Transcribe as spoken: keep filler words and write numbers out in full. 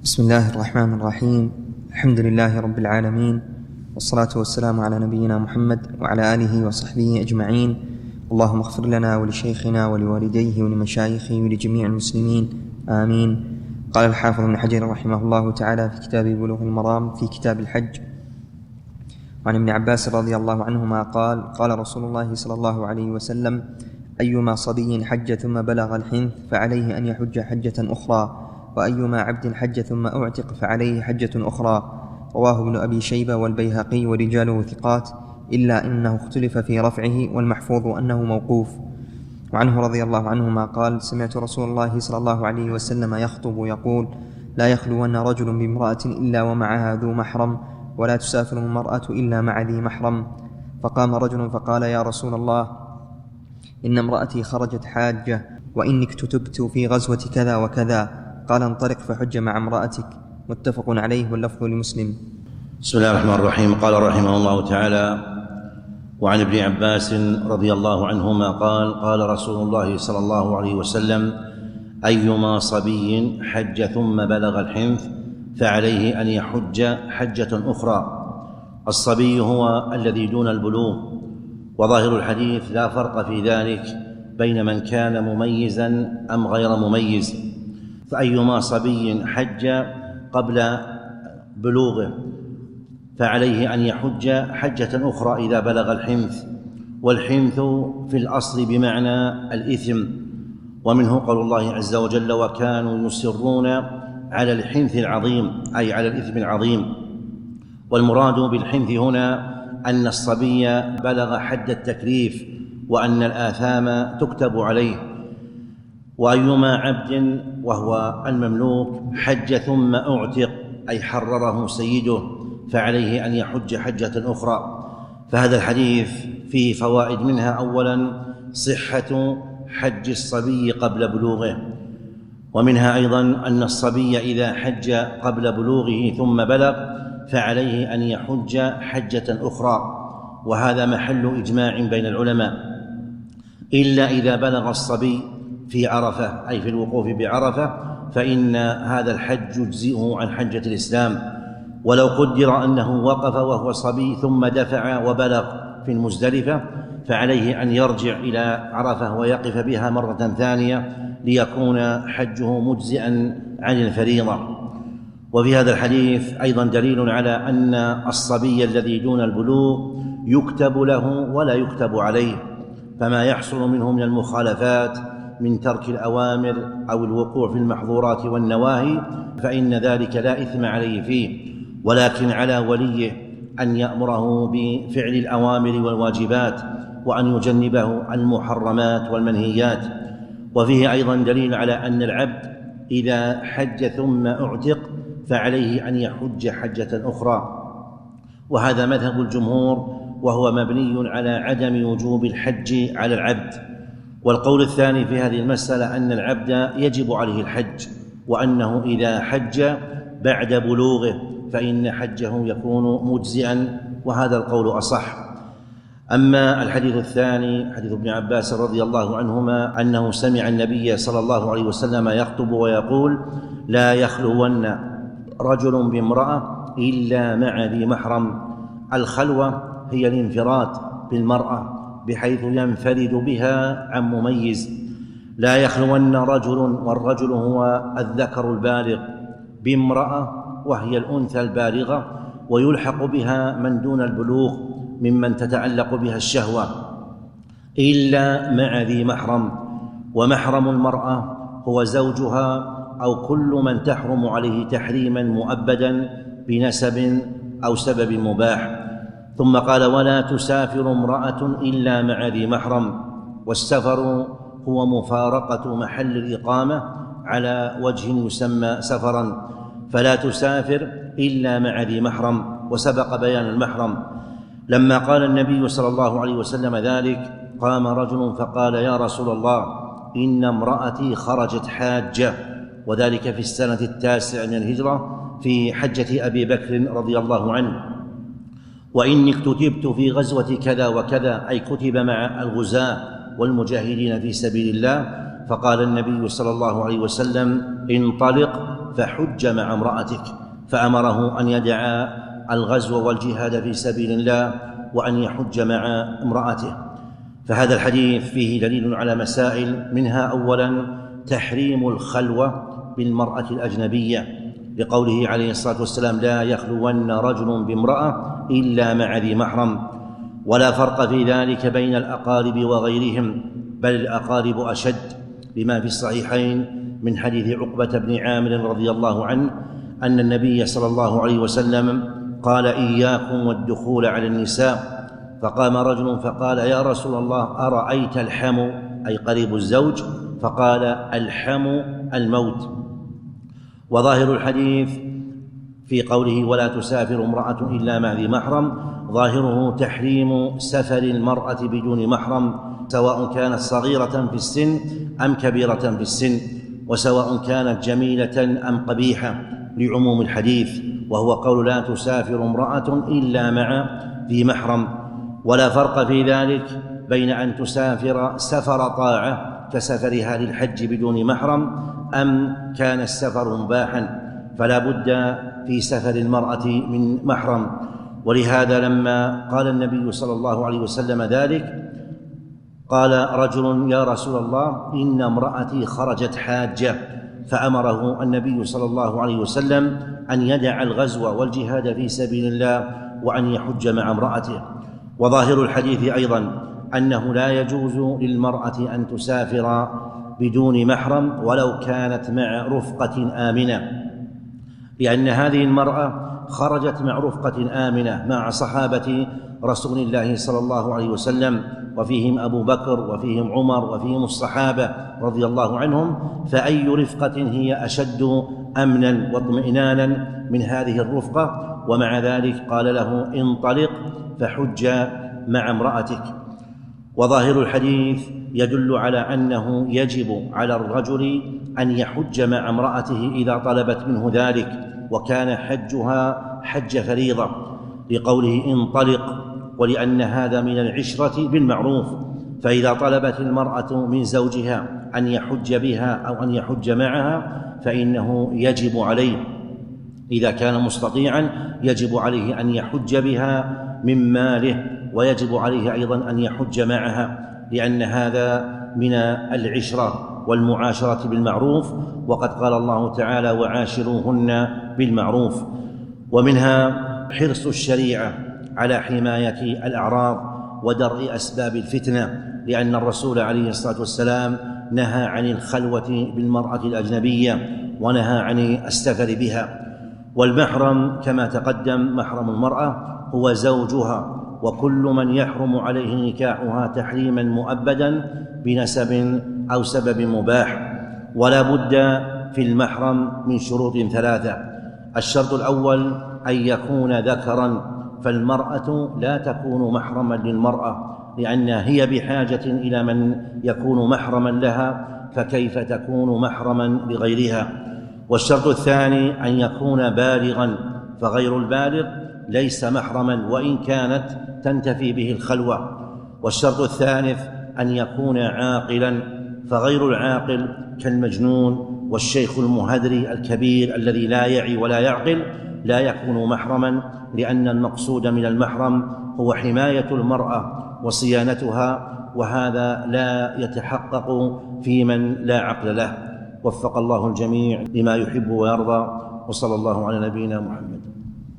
بسم الله الرحمن الرحيم. الحمد لله رب العالمين، والصلاة والسلام على نبينا محمد وعلى آله وصحبه أجمعين. اللهم اغفر لنا ولشيخنا ولوالديه ولمشايخه ولجميع المسلمين، آمين. قال الحافظ ابن حجر رحمه الله تعالى في كتاب بلوغ المرام في كتاب الحج عن ابن عباس رضي الله عنهما قال: قال رسول الله صلى الله عليه وسلم: أيما صبي حج ثم بلغ الحنث فعليه أن يحج حجة أخرى، وأيما عبد حج ثم أعتق فعليه حجة أخرى. رواه ابن أبي شيبة والبيهقي ورجاله ثقات، إلا إنه اختلف في رفعه، والمحفوظ أنه موقوف. وعنه رضي الله عنهما قال: سمعت رسول الله صلى الله عليه وسلم يخطب يقول: لا يخلون رجل بامرأة إلا ومعها ذو محرم، ولا تسافر المرأة إلا مع ذي محرم. فقام رجل فقال: يا رسول الله، إن امرأتي خرجت حاجة، وإني اكتتبت في غزوة كذا وكذا. قال: انطلق فحج مع امرأتك. متفق عليه، واللفظ لمسلم. بسم الله الرحمن الرحيم. قال رحمه الله تعالى: وعن ابن عباس رضي الله عنهما قال: قال رسول الله صلى الله عليه وسلم: أيما صبي حج ثم بلغ الحنث فعليه أن يحج حجة أخرى. الصبي هو الذي دون البلوغ، وظاهر الحديث لا فرق في ذلك بين من كان مميزا أم غير مميز. فأيما صبي حج قبل بلوغه فعليه أن يحج حجة أخرى إذا بلغ الحنث. والحنث في الأصل بمعنى الإثم، ومنه قول الله عز وجل: وكانوا يصرون على الحنث العظيم، أي على الإثم العظيم. والمراد بالحنث هنا أن الصبي بلغ حد التكليف، وأن الآثام تكتب عليه. وأيما عبد وهو المملوك حج ثم أعتق، أي حرره سيده، فعليه أن يحج حجة أخرى. فهذا الحديث فيه فوائد، منها أولا صحة حج الصبي قبل بلوغه، ومنها أيضا أن الصبي إذا حج قبل بلوغه ثم بلغ فعليه أن يحج حجة أخرى، وهذا محل إجماع بين العلماء، إلا إذا بلغ الصبي في عرفة، أي في الوقوف بعرفة، فإن هذا الحج يجزئه عن حجة الإسلام. ولو قدر أنه وقف وهو صبي ثم دفع وبلغ في المزدلفة فعليه أن يرجع إلى عرفة ويقف بها مرة ثانية ليكون حجه مجزئا عن الفريضة. وفي هذا الحديث أيضا دليل على أن الصبي الذي دون البلوغ يكتب له ولا يكتب عليه، فما يحصل منه من المخالفات من ترك الأوامر أو الوقوع في المحظورات والنواهي فإن ذلك لا إثم عليه فيه، ولكن على وليه أن يأمره بفعل الأوامر والواجبات، وأن يجنبه المحرمات والمنهيات. وفيه أيضا دليل على أن العبد إذا حج ثم أعتق فعليه أن يحج حجة أخرى، وهذا مذهب الجمهور، وهو مبني على عدم وجوب الحج على العبد. والقول الثاني في هذه المسألة أن العبد يجب عليه الحج، وأنه إذا حج بعد بلوغه فإن حجه يكون مجزئا، وهذا القول أصح. أما الحديث الثاني حديث ابن عباس رضي الله عنهما أنه سمع النبي صلى الله عليه وسلم يخطب ويقول: لا يخلون رجل بامرأة إلا مع ذي محرم. الخلوة هي الانفراد بالمرأة بحيث ينفرد بها عن مميز. لا يخلون رجل، والرجل هو الذكر البالغ، بامرأة وهي الأنثى البالغة، ويلحق بها من دون البلوغ ممن تتعلق بها الشهوة، إلا مع ذي محرم. ومحرم المرأة هو زوجها أو كل من تحرم عليه تحريما مؤبدا بنسب أو سبب مباح. ثم قال: ولا تسافر امرأة إلا مع ذي محرم. والسفر هو مفارقة محل الإقامة على وجه يسمى سفرا، فلا تسافر إلا مع ذي محرم. وسبق بيان المحرم. لما قال النبي صلى الله عليه وسلم ذلك قام رجل فقال: يا رسول الله، إن امرأتي خرجت حاجة، وذلك في السنة التاسعة من الهجرة في حجة أبي بكر رضي الله عنه، وإني اكتتبت في غزوة كذا وكذا، أي كتب مع الغزاة والمجاهدين في سبيل الله. فقال النبي صلى الله عليه وسلم: انطلق فحج مع امرأتك، فأمره أن يدع الغزو والجهاد في سبيل الله وأن يحج مع امرأته. فهذا الحديث فيه دليل على مسائل، منها أولا تحريم الخلوة بالمرأة الأجنبية، لقوله عليه الصلاة والسلام: لا يخلون رجل بامرأة إلا مع ذي محرم. ولا فرق في ذلك بين الأقارب وغيرهم، بل الأقارب أشد، لما في الصحيحين من حديث عقبة بن عامر رضي الله عنه أن النبي صلى الله عليه وسلم قال: إياكم والدخول على النساء. فقام رجل فقال: يا رسول الله، أرأيت الحم، أي قريب الزوج؟ فقال: الحم الموت. وظاهر الحديث في قوله: ولا تسافر امرأة إلا مع ذي محرم، ظاهره تحريم سفر المرأة بدون محرم، سواء كانت صغيرة في السن أم كبيرة في السن، وسواء كانت جميلة أم قبيحة، لعموم الحديث، وهو قول: لا تسافر امرأة إلا مع ذي محرم. ولا فرق في ذلك بين أن تسافر سفر طاعة كسفرها للحج بدون محرم، أم كان السفر مباحا، فلا بد في سفر المرأة من محرم. ولهذا لما قال النبي صلى الله عليه وسلم ذلك، قال رجل: يا رسول الله، إن امرأتي خرجت حاجة، فأمره النبي صلى الله عليه وسلم أن يدع الغزو والجهاد في سبيل الله وأن يحج مع امرأته. وظاهر الحديث أيضا أنه لا يجوز للمرأة أن تسافر بدون محرم ولو كانت مع رفقة آمنة، لأن هذه المرأة خرجت مع رفقة آمنة مع صحابة رسول الله صلى الله عليه وسلم، وفيهم أبو بكر وفيهم عمر وفيهم الصحابة رضي الله عنهم، فأي رفقة هي أشد أمنا واطمئنانا من هذه الرفقة؟ ومع ذلك قال له: انطلق فحج مع امرأتك. وظاهر الحديث يدل على أنه يجب على الرجل أن يحج مع امرأته إذا طلبت منه ذلك، وكان حجها حج فريضة، لقوله: انطلق، ولأن هذا من العشرة بالمعروف. فإذا طلبت المرأة من زوجها أن يحج بها أو أن يحج معها فإنه يجب عليه، إذا كان مستطيعا يجب عليه أن يحج بها من ماله، ويجب عليه أيضا أن يحج معها، لأن هذا من العشرة والمعاشرة بالمعروف، وقد قال الله تعالى: وعاشروهن بالمعروف. ومنها حرص الشريعة على حماية الأعراض ودرء أسباب الفتنة، لأن الرسول عليه الصلاة والسلام نهى عن الخلوة بالمرأة الأجنبية، ونهى عن السفر بها. والمحرم كما تقدم، محرم المرأة هو زوجها، وكل من يحرم عليه نكاحها تحريما مؤبدا بنسب أو سبب مباح. ولا بد في المحرم من شروط ثلاثة: الشرط الأول أن يكون ذكرا، فالمرأة لا تكون محرما للمرأة، لأنها هي بحاجة إلى من يكون محرما لها، فكيف تكون محرما لغيرها؟ والشرط الثاني أن يكون بالغا، فغير البالغ ليس محرما وإن كانت تنتفي به الخلوة. والشرط الثالث أن يكون عاقلا، فغير العاقل كالمجنون والشيخ المهذري الكبير الذي لا يعي ولا يعقل لا يكون محرما، لأن المقصود من المحرم هو حماية المرأة وصيانتها، وهذا لا يتحقق في من لا عقل له. وفق الله الجميع لما يحب ويرضى، وصلى الله على نبينا محمد.